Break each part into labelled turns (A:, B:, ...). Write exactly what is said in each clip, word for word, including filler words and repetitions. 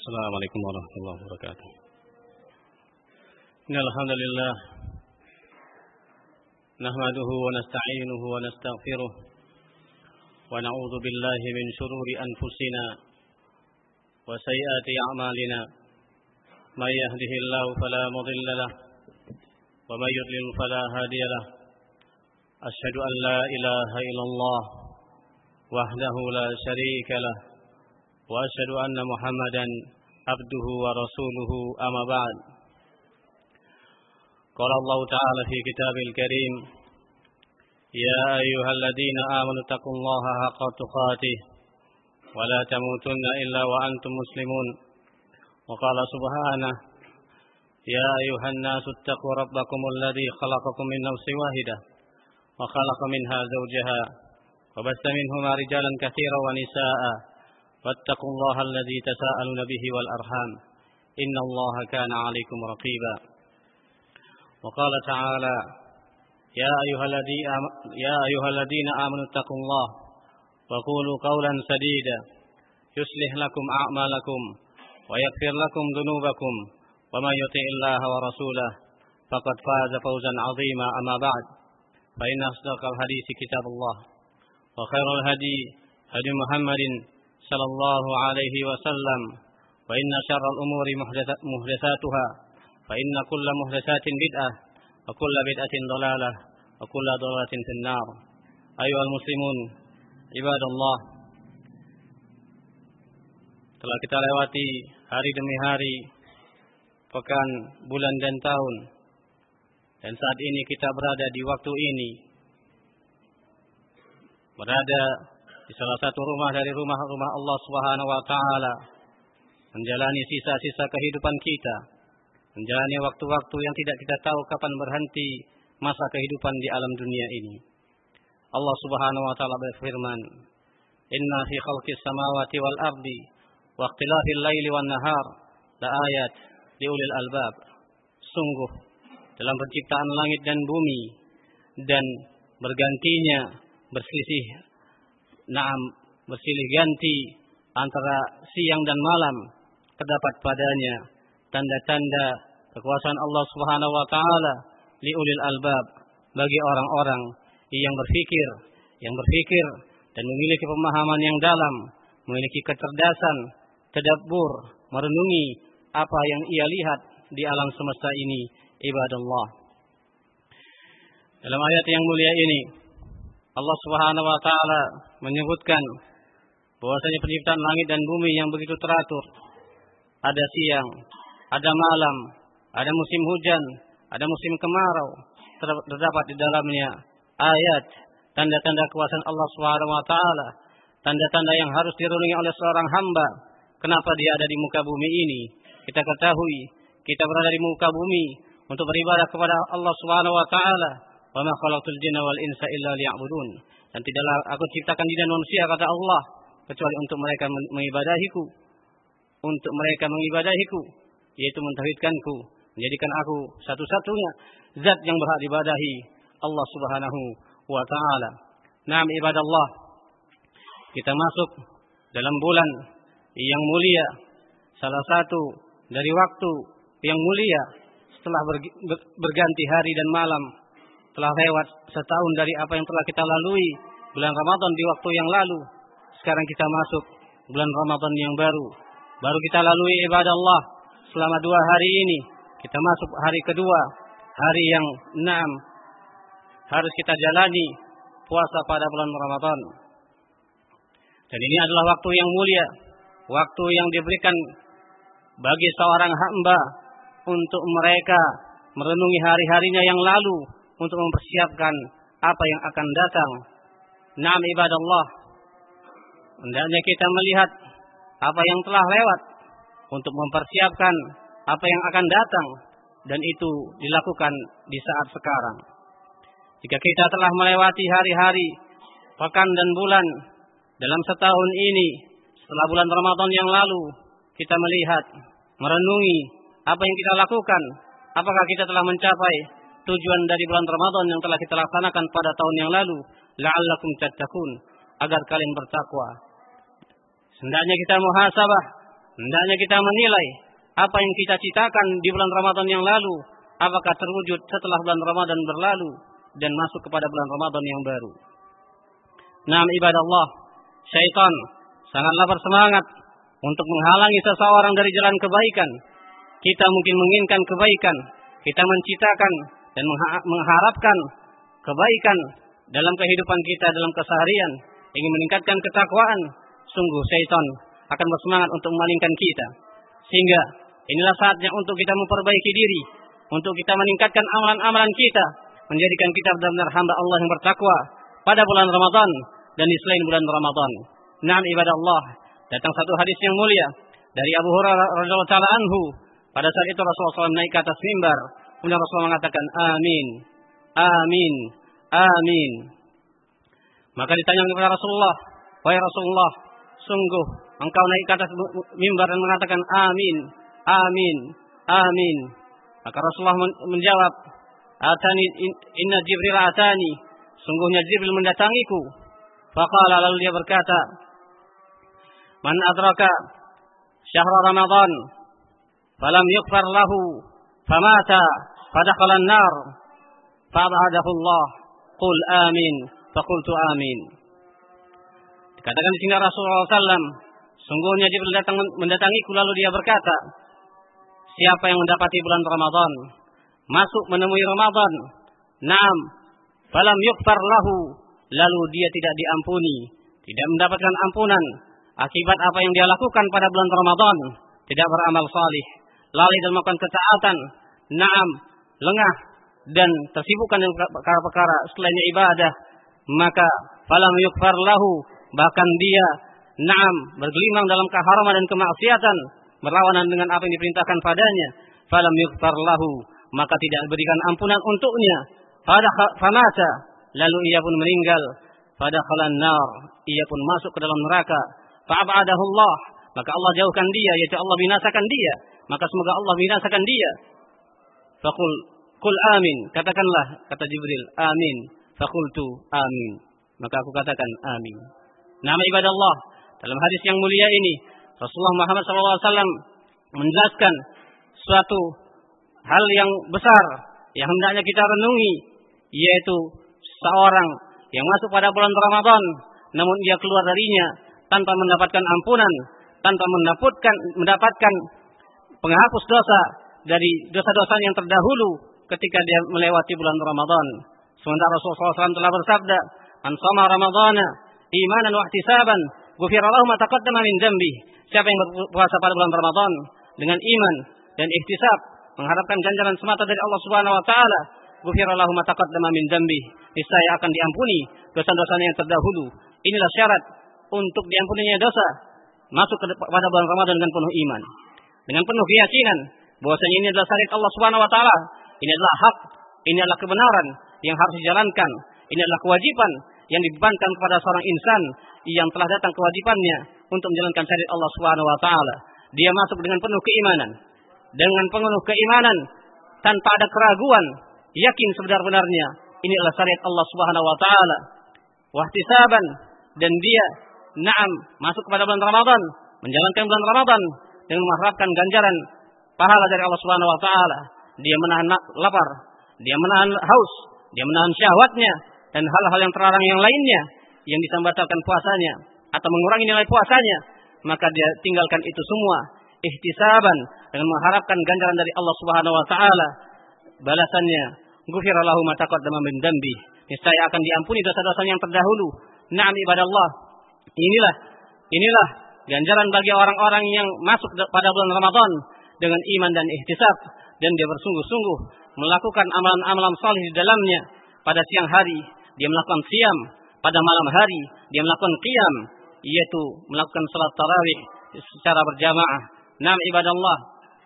A: Assalamualaikum warahmatullahi wabarakatuh. Innal hamdalillah nahmaduhu wa nasta'inuhu wa nastaghfiruh wa na'udzu billahi min shururi anfusina wa sayyiati a'malina. May yahdihillahu fala mudilla lahu wa may yudlil fala hadiya lahu. Asyhadu an la ilaha illallah wahdahu la syarika lahu wa asyhadu anna Muhammadan abduhu wa rasuluhu amma ba'd. Qala Allah ta'ala fi kitabil karim, ya ayyuhalladzina amanu taqullaha haqqa tuqatih wa la tamutunna illa wa antum muslimun. Wa qala subhanahu, ya ayyuhan nasu ittaqu rabbakumul ladzi khalaqakum min nafsin wahidah wa khalaqa minha zawjaha wa bassa minhuma rijalan katsiran wa nisaa'a. واتقوا الله الذي تساءلون به والأرحام إن الله كان عليكم رقيبا. وقال تعالى يا أيها الذين يا أيها الذين آمنوا اتقوا الله وقولوا قولا سديدا يصلح لكم أعمالكم ويغفر لكم ذنوبكم ومن يطع الله ورسوله فقد فاز فوزا عظيما. أما بعد فإن أصدق الحديث كتاب الله وخير الهدي هدي محمد صلى الله عليه وسلم وإن شر الأمور محدثاتها فإن كل محدثات بدعة وكل بدعة ضلالة وكل ضلالة في النار. أيها المسلمون عباد الله, telah kita lewati hari demi hari, pekan, bulan dan tahun, dan saat ini kita berada di waktu ini, berada di salah satu rumah dari rumah-rumah Allah Subhanahu wa taala, menjalani sisa-sisa kehidupan kita, menjalani waktu-waktu yang tidak kita tahu kapan berhenti masa kehidupan di alam dunia ini. Allah Subhanahu wa taala berfirman, "Inna fi khalqis samawati wal ardi wa ikhtilafil laili wan nahar la ayat liulil albab." Sungguh dalam penciptaan langit dan bumi dan bergantinya berselisih Naam bersilih ganti antara siang dan malam, terdapat padanya tanda-tanda kekuasaan Allah Subhanahu wa taala liulil albab, bagi orang-orang yang berfikir, yang berfikir dan memiliki pemahaman yang dalam, memiliki kecerdasan, tadabbur, merenungi apa yang ia lihat di alam semesta ini, ibadallah. Dalam ayat yang mulia ini Allah Subhanahu wa taala menyebutkan bahwasanya penciptaan langit dan bumi yang begitu teratur. Ada siang, ada malam, ada musim hujan, ada musim kemarau. Terdapat di dalamnya ayat, tanda-tanda kekuasaan Allah Subhanahu wa taala, tanda-tanda yang harus direnungi oleh seorang hamba. Kenapa dia ada di muka bumi ini? Kita ketahui, kita berada di muka bumi untuk beribadah kepada Allah Subhanahu wa taala. Wa ma khalaqtul jinna wal insa illa liya'budun. Dan tidaklah aku ciptakan jin dan manusia, kata Allah, kecuali untuk mereka mengibadahiku, untuk mereka mengibadahiku, yaitu mentauhidkanku, menjadikan aku satu-satunya zat yang berhak diibadahi, Allah Subhanahu wa taala. Naam ibadallah, kita masuk dalam bulan yang mulia, salah satu dari waktu yang mulia setelah berganti hari dan malam. Telah lewat setahun dari apa yang telah kita lalui bulan Ramadan di waktu yang lalu. Sekarang kita masuk bulan Ramadan yang baru. Baru kita lalui ibadah Allah selama dua hari ini. Kita masuk hari kedua, hari yang enam. Harus kita jalani puasa pada bulan Ramadan. Dan ini adalah waktu yang mulia, waktu yang diberikan bagi seorang hamba untuk mereka merenungi hari-harinya yang lalu, untuk mempersiapkan apa yang akan datang. Naam ibadallah, hendaknya kita melihat apa yang telah lewat untuk mempersiapkan apa yang akan datang, dan itu dilakukan di saat sekarang. Jika kita telah melewati hari-hari, pekan dan bulan dalam setahun ini, setelah bulan Ramadan yang lalu, kita melihat, merenungi apa yang kita lakukan, apakah kita telah mencapai tujuan dari bulan Ramadan yang telah kita laksanakan pada tahun yang lalu, la'allakum tattaqun, agar kalian bertakwa. Hendaknya kita muhasabah Hendaknya kita menilai apa yang kita citakan di bulan Ramadan yang lalu, apakah terwujud setelah bulan Ramadan berlalu dan masuk kepada bulan Ramadan yang baru. Naam ibadallah, syaitan sangatlah bersemangat untuk menghalangi seseorang dari jalan kebaikan. Kita mungkin menginginkan kebaikan, kita menciptakan dan mengharapkan kebaikan dalam kehidupan kita, dalam keseharian, ingin meningkatkan ketakwaan. Sungguh syaitan akan bersemangat untuk memalingkan kita. Sehingga inilah saatnya untuk kita memperbaiki diri, untuk kita meningkatkan amalan-amalan kita, menjadikan kita benar-benar hamba Allah yang bertakwa pada bulan Ramadan dan di selain bulan Ramadan. Naam ibadah Allah, datang satu hadis yang mulia dari Abu Hurairah radhiyallahu taala anhu. Pada saat itu Rasulullah shallallahu alaihi wasallam naik ke atas mimbar, kemudian Rasulullah mengatakan amin, amin, amin. Maka ditanya kepada Rasulullah, wahai Rasulullah, sungguh engkau naik ke atas mimbar dan mengatakan amin, amin, amin. Maka Rasulullah menjawab, atani inna Jibril atani, sungguhnya Jibril mendatangiku. Faqala, lalu dia berkata, man adraka syahra Ramadan falam yughfar lahu famata fadakhala an-nar fa'abadahu Allah qul amin faqultu amin. Dikatakan di sini Rasulullah shallallahu alaihi wasallam, sungguhnya Jibril datang mendatangiku lalu dia berkata, siapa yang mendapati bulan Ramadan, masuk menemui Ramadan, naam, falam yughfar lahu, lalu dia tidak diampuni, tidak mendapatkan ampunan akibat apa yang dia lakukan pada bulan Ramadan, tidak beramal salih, lalai dalam melakukan ketaatan, naam, lengah dan tersibukkan dengan perkara-perkara selain ibadah, maka falam yughfar lahu, bahkan dia naam bergelimang dalam keharaman dan kemaksiatan, berlawanan dengan apa yang diperintahkan padanya, falam yughfar lahu, maka tidak diberikan ampunan untuknya, pada famata, lalu ia pun meninggal, pada khalan nar, ia pun masuk ke dalam neraka, fa'abadahu Allah, maka Allah jauhkan dia, yaitu Allah binasakan dia, maka semoga Allah binasakan dia. Faqul qul amin, katakanlah, kata Jibril, amin. Faqultu amin, maka aku katakan amin. Nama ibadah Allah, dalam hadis yang mulia ini Rasulullah Muhammad shallallahu alaihi wasallam menjelaskan suatu hal yang besar yang hendaknya kita renungi, yaitu seorang yang masuk pada bulan Ramadan namun dia keluar darinya tanpa mendapatkan ampunan, tanpa mendapatkan mendapatkan penghapus dosa dari dosa-dosa yang terdahulu ketika dia melewati bulan Ramadan. Sementara Rasulullah shallallahu alaihi wasallam telah bersabda, "Man shoma Ramadhana imanan wa ihtisaban, ghufira lahu ma taqaddama min dzambi." Siapa yang berpuasa pada bulan Ramadan dengan iman dan ihtisab, mengharapkan ganjaran semata dari Allah Subhanahu wa taala, ghufira lahu ma taqaddama min dzambi, niscaya akan diampuni dosa-dosanya yang terdahulu. Inilah syarat untuk diampuninya dosa, masuk pada bulan Ramadan dengan penuh iman, dengan penuh keyakinan bahwasanya ini adalah syariat Allah Subhanahu wa taala, ini adalah hak, ini adalah kebenaran yang harus dijalankan, ini adalah kewajiban yang dibebankan kepada seorang insan yang telah datang kewajibannya untuk menjalankan syariat Allah Subhanahu wa taala. Dia masuk dengan penuh keimanan, dengan penuh keimanan tanpa ada keraguan, yakin sebenar-benarnya ini adalah syariat Allah Subhanahu wa taala. Wahtisaban, dan dia na'am masuk kepada bulan Ramadan, menjalankan bulan Ramadan dengan mengharapkan ganjaran pahala dari Allah Subhanahu wa taala. Dia menahan lapar, dia menahan haus, dia menahan syahwatnya dan hal-hal yang terlarang yang lainnya yang bisa membatalkan puasanya atau mengurangi nilai puasanya, maka dia tinggalkan itu semua ihtisaban dengan mengharapkan ganjaran dari Allah Subhanahu wa taala. Balasannya, ghufira lahu ma taqaddama min dzambi, niscaya akan diampuni dosa-dosanya yang terdahulu. Na'am ibadallah. Inilah inilah ganjaran bagi orang-orang yang masuk pada bulan Ramadan dengan iman dan ihtisab, dan dia bersungguh-sungguh melakukan amalan-amalan saleh di dalamnya. Pada siang hari dia melakukan siam, pada malam hari dia melakukan qiyam, yaitu melakukan salat tarawih secara berjamaah. Naam ibadallah.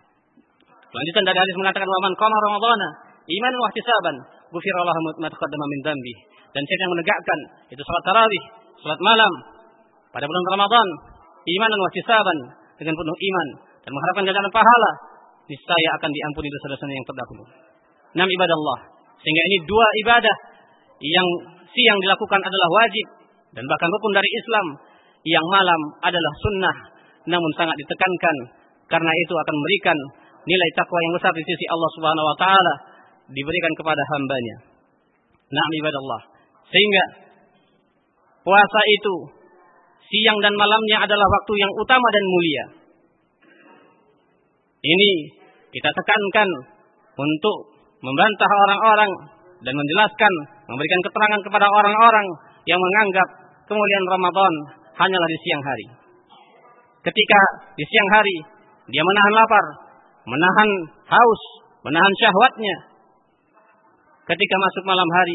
A: Lanjutan dari hadis mengatakan, wa man qama ramadhana imanan wa ihtisaban ghufira lahu ma taqaddama min dzambi. Dan siapa yang menegakkan itu salat tarawih, salat malam pada bulan Ramadan, imanan wa ihtisaban, dengan penuh iman dan mengharapkan ganjaran pahala, niscaya akan diampuni dosa-dosanya yang terdahulu. Naam ibadallah. Sehingga ini dua ibadah yang siang dilakukan adalah wajib dan bahkan rukun dari Islam, yang malam adalah sunnah namun sangat ditekankan karena itu akan memberikan nilai takwa yang besar di sisi Allah Subhanahu wa taala diberikan kepada hambanya. Na'am ibadallah. Sehingga puasa itu siang dan malamnya adalah waktu yang utama dan mulia. Ini kita tekankan untuk membantah orang-orang dan menjelaskan, memberikan keterangan kepada orang-orang yang menganggap kemuliaan Ramadan hanyalah di siang hari. Ketika di siang hari dia menahan lapar, menahan haus, menahan syahwatnya. Ketika masuk malam hari,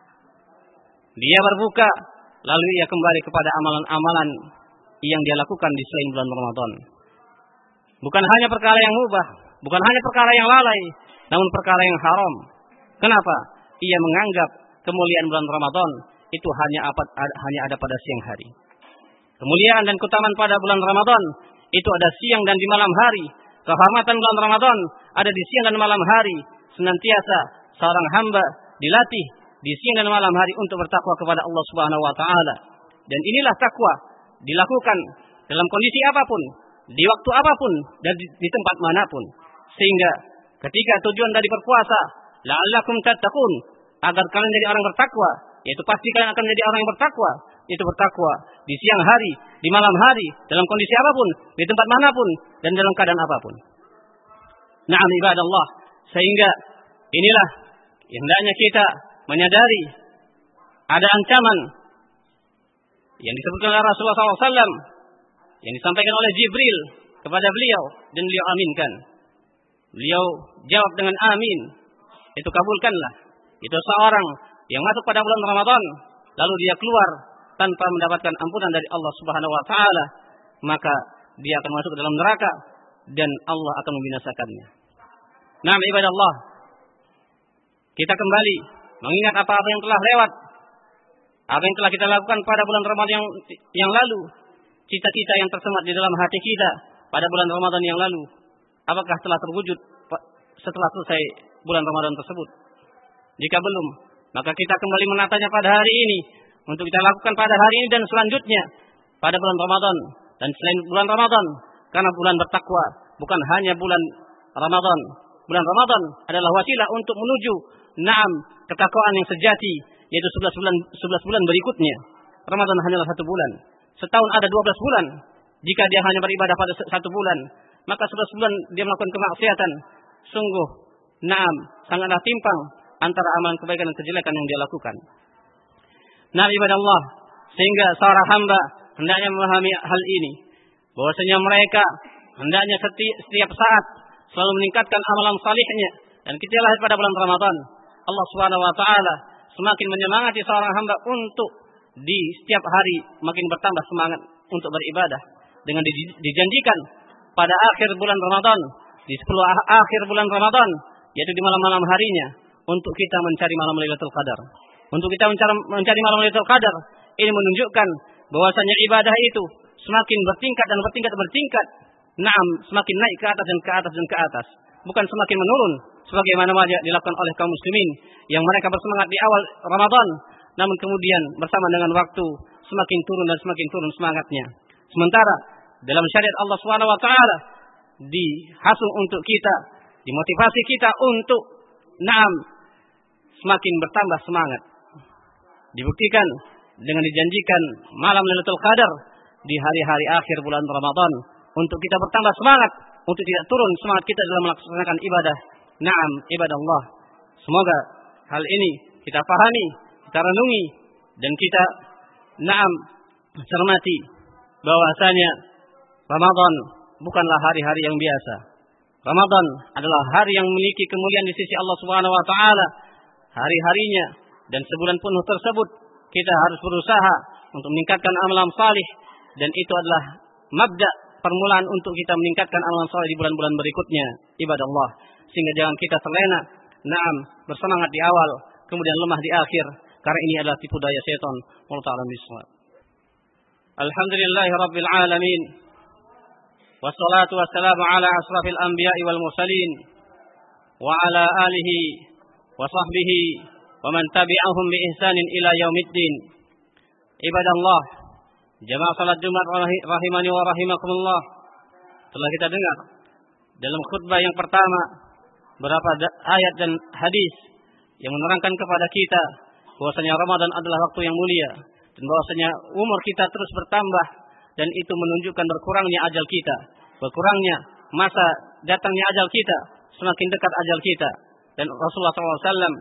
A: dia berbuka, lalu ia kembali kepada amalan-amalan yang dia lakukan di selain bulan Ramadan. Bukan hanya perkara yang mubah, bukan hanya perkara yang lalai, namun perkara yang haram. Kenapa? Ia menganggap kemuliaan bulan Ramadan itu hanya apa, hanya ada pada siang hari. Kemuliaan dan keutamaan pada bulan Ramadan itu ada siang dan di malam hari. Kehormatan bulan Ramadan ada di siang dan malam hari. Senantiasa seorang hamba dilatih di siang dan malam hari untuk bertakwa kepada Allah Subhanahu wa taala. Dan inilah takwa dilakukan dalam kondisi apapun, di waktu apapun dan di, di tempat manapun. Sehingga ketika tujuan dari berpuasa, la'allakum tattaqun, agar kalian jadi orang bertakwa, yaitu pasti kalian akan menjadi orang yang bertakwa, yaitu bertakwa di siang hari, di malam hari, dalam kondisi apapun, di tempat manapun dan dalam keadaan apapun. Na'am ibadallah. Sehingga inilah yang hendaknya kita menyadari ada ancaman yang disebutkan oleh Rasulullah shallallahu alaihi wasallam, yang disampaikan oleh Jibril kepada beliau dan beliau aminkan. Beliau jawab dengan amin. Itu kabulkanlah. Itu seorang yang masuk pada bulan Ramadan lalu dia keluar tanpa mendapatkan ampunan dari Allah Subhanahu wa taala, maka dia akan masuk ke dalam neraka dan Allah akan membinasakannya. Nah, ibadallah, kita kembali mengingat apa-apa yang telah lewat, apa yang telah kita lakukan pada bulan Ramadan yang yang lalu, cita-cita yang tersemat di dalam hati kita pada bulan Ramadan yang lalu, apakah telah terwujud setelah selesai bulan Ramadan tersebut? Jika belum, maka kita kembali menatanya pada hari ini untuk kita lakukan pada hari ini dan selanjutnya pada bulan Ramadan dan selain bulan Ramadan, karena bulan bertakwa bukan hanya bulan Ramadan. Bulan Ramadan adalah wasilah untuk menuju naam ketakwaan yang sejati, yaitu sebelas bulan sebelas bulan berikutnya. Ramadan hanyalah satu bulan. Setahun ada dua belas bulan. Jika dia hanya beribadah pada satu bulan, maka sebelas bulan dia melakukan kemaksiatan. Sungguh naam sangatlah timpang antara amalan kebaikan dan kejelekan yang dia lakukan. Nah, ibadah Allah, sehingga seorang hamba hendaknya memahami hal ini, bahwasanya mereka hendaknya setiap, setiap saat selalu meningkatkan amalan salihnya. Dan kita lihat pada bulan Ramadan, Allah Subhanahu wa taala semakin menyemangati seorang hamba untuk di setiap hari makin bertambah semangat untuk beribadah, dengan dijanjikan pada akhir bulan Ramadan, di sepuluh akhir bulan Ramadan, yaitu di malam-malam harinya, untuk kita mencari malam Lailatul Qadar. Untuk kita mencari, mencari malam Lailatul Qadar, ini menunjukkan bahwasanya ibadah itu semakin bertingkat dan bertingkat bertingkat. Naam, semakin naik ke atas dan ke atas dan ke atas, bukan semakin menurun sebagaimana dilakukan oleh kaum muslimin yang mereka bersemangat di awal Ramadan, namun kemudian bersama dengan waktu semakin turun dan semakin turun semangatnya. Sementara dalam syariat Allah Subhanahu wa taala dihasung untuk kita, dimotivasi kita untuk naam semakin bertambah semangat. Dibuktikan dengan dijanjikan malam Lailatul Qadar di hari-hari akhir bulan Ramadan untuk kita bertambah semangat, untuk tidak turun semangat kita dalam melaksanakan ibadah. Naam, ibadah Allah. Semoga hal ini kita pahami, kita renungi, dan kita naam cermati bahwasanya Ramadan bukanlah hari-hari yang biasa. Ramadan adalah hari yang memiliki kemuliaan di sisi Allah Subhanahu wa taala. Hari-harinya dan sebulan penuh tersebut kita harus berusaha untuk meningkatkan amalan salih, dan itu adalah mabda permulaan untuk kita meningkatkan amalan saleh di bulan-bulan berikutnya, ibadah Allah. Sehingga jangan kita terlena, naam, bersemangat di awal, kemudian lemah di akhir, karena ini adalah tipu daya syaitan. Wallahu ta'ala bishawab. Alhamdulillahi rabbil alamin. Wassalatu wassalamu ala asrafil anbiya'i wal mursalin wa ala alihi wa sahbihi wa man tabi'ahum bi ihsanin ila yaumiddin. Ibadah Allah, Jamaah salat Jumat rahimani wa rahimakumullah. Telah kita dengar dalam khutbah yang pertama berapa ayat dan hadis yang menerangkan kepada kita bahwasanya Ramadan adalah waktu yang mulia dan bahwasanya umur kita terus bertambah dan itu menunjukkan berkurangnya ajal kita, berkurangnya masa datangnya ajal kita, semakin dekat ajal kita. Dan Rasulullah shallallahu alaihi wasallam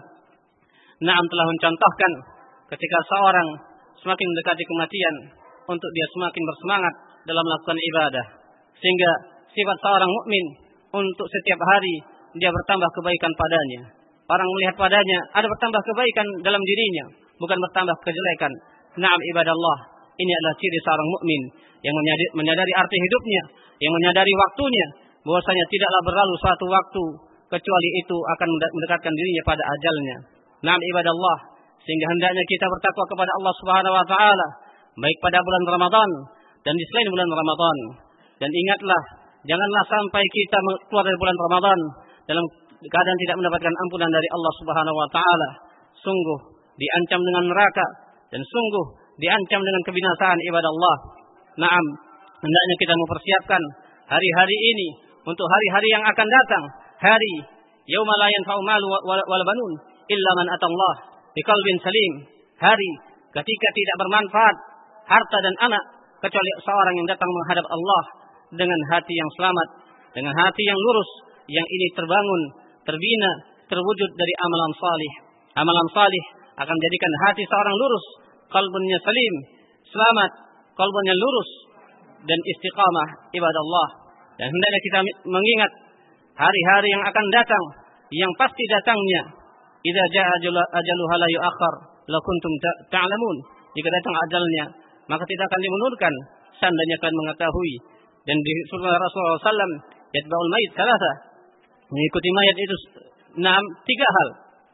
A: na'am telah mencontohkan ketika seorang semakin mendekati kematian untuk dia semakin bersemangat dalam melakukan ibadah, sehingga sifat seorang mukmin untuk setiap hari dia bertambah kebaikan padanya. Orang melihat padanya ada bertambah kebaikan dalam dirinya, bukan bertambah kejelekan. Na'am ibadallah, ini adalah ciri seorang mukmin yang menyadari arti hidupnya, yang menyadari waktunya, bahwasanya tidaklah berlalu suatu waktu kecuali itu akan mendekatkan dirinya pada ajalnya. Na'am ibadallah, sehingga hendaknya kita bertakwa kepada Allah Subhanahu wa taala baik pada bulan Ramadan dan di selain bulan Ramadan. Dan ingatlah, janganlah sampai kita keluar dari bulan Ramadan dalam keadaan tidak mendapatkan ampunan dari Allah Subhanahu wa taala. Sungguh diancam dengan neraka dan sungguh diancam dengan kebinasaan ibadah Allah. Naam, hendaknya kita mempersiapkan hari-hari ini untuk hari-hari yang akan datang, hari yauma la yanfa'u malu wal banun illa man atallah biqalbin salim, hari ketika tidak bermanfaat harta dan anak kecuali seorang yang datang menghadap Allah dengan hati yang selamat, dengan hati yang lurus, yang ini terbangun, terbina, terwujud dari amalan salih. Amalan salih akan menjadikan hati seorang lurus, qalbunya salim, selamat, qalbunya lurus dan istiqamah ibadah Allah. Dan hendaknya kita mengingat hari-hari yang akan datang, yang pasti datangnya. Idza jaa ajaluha la yu'akhkhar la kuntum ta'lamun. Jika datang ajalnya, maka tidak akan dimundurkan, seandainya kalian mengetahui. Dan di surah Rasulullah shallallahu alaihi wasallam, yatba'ul mayit salasa, mengikuti mayat itu enam tiga hal.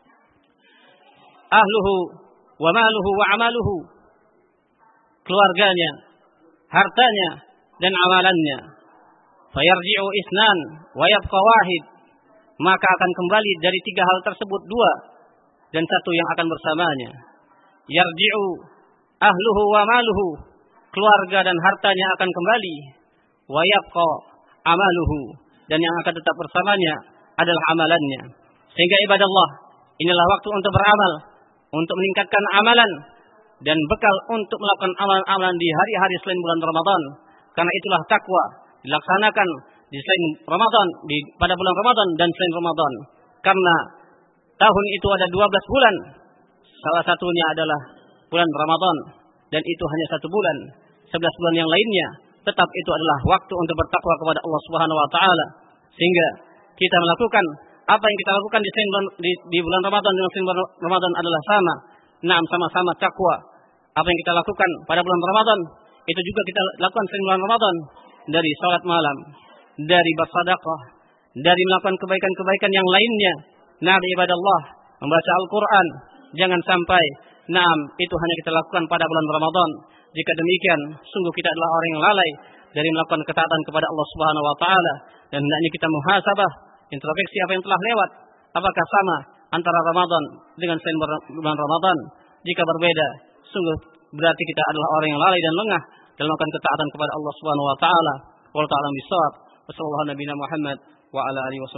A: Ahluhu wa maluhu wa amaluhu, keluarganya, hartanya dan amalannya. Fayarji'u isnan wa yabqa wahid, maka akan kembali dari tiga hal tersebut dua dan satu yang akan bersamanya. Yarji'u ahluhu wa maluhu, keluarga dan hartanya akan kembali. Wa yabqa amaluhu, dan yang akan tetap bersamanya adalah amalannya. Sehingga ibadah Allah, inilah waktu untuk beramal, untuk meningkatkan amalan dan bekal untuk melakukan amalan-amalan di hari-hari selain bulan Ramadan. Karena itulah takwa dilaksanakan di selain Ramadan, di pada bulan Ramadan dan selain Ramadan. Karena tahun itu ada dua belas bulan, salah satunya adalah bulan Ramadan, dan itu hanya satu bulan. sebelas bulan yang lainnya tetap itu adalah waktu untuk bertakwa kepada Allah Subhanahu wa taala. Sehingga kita melakukan apa yang kita lakukan di bulan, di, di bulan Ramadan dan selain bulan Ramadan adalah sama. Naam, sama-sama takwa. Apa yang kita lakukan pada bulan Ramadan itu juga kita lakukan selain bulan Ramadan, dari salat malam, dari bersedekah, dari melakukan kebaikan-kebaikan yang lainnya. Naam ibadah Allah, membaca Al-Qur'an, jangan sampai naam itu hanya kita lakukan pada bulan Ramadan. Jika demikian, sungguh kita adalah orang yang lalai dari melakukan ketaatan kepada Allah Subhanahu wa taala, dan hendaknya kita muhasabah, introspeksi apa yang telah lewat. Apakah sama antara Ramadan dengan selain bulan Ramadan? Jika berbeda, sungguh berarti kita adalah orang yang lalai dan lengah dalam melakukan ketaatan kepada Allah Subhanahu wa taala. Wallahu a'lam bishawab. Wassallallahu nabiyana Muhammad wa ala alihi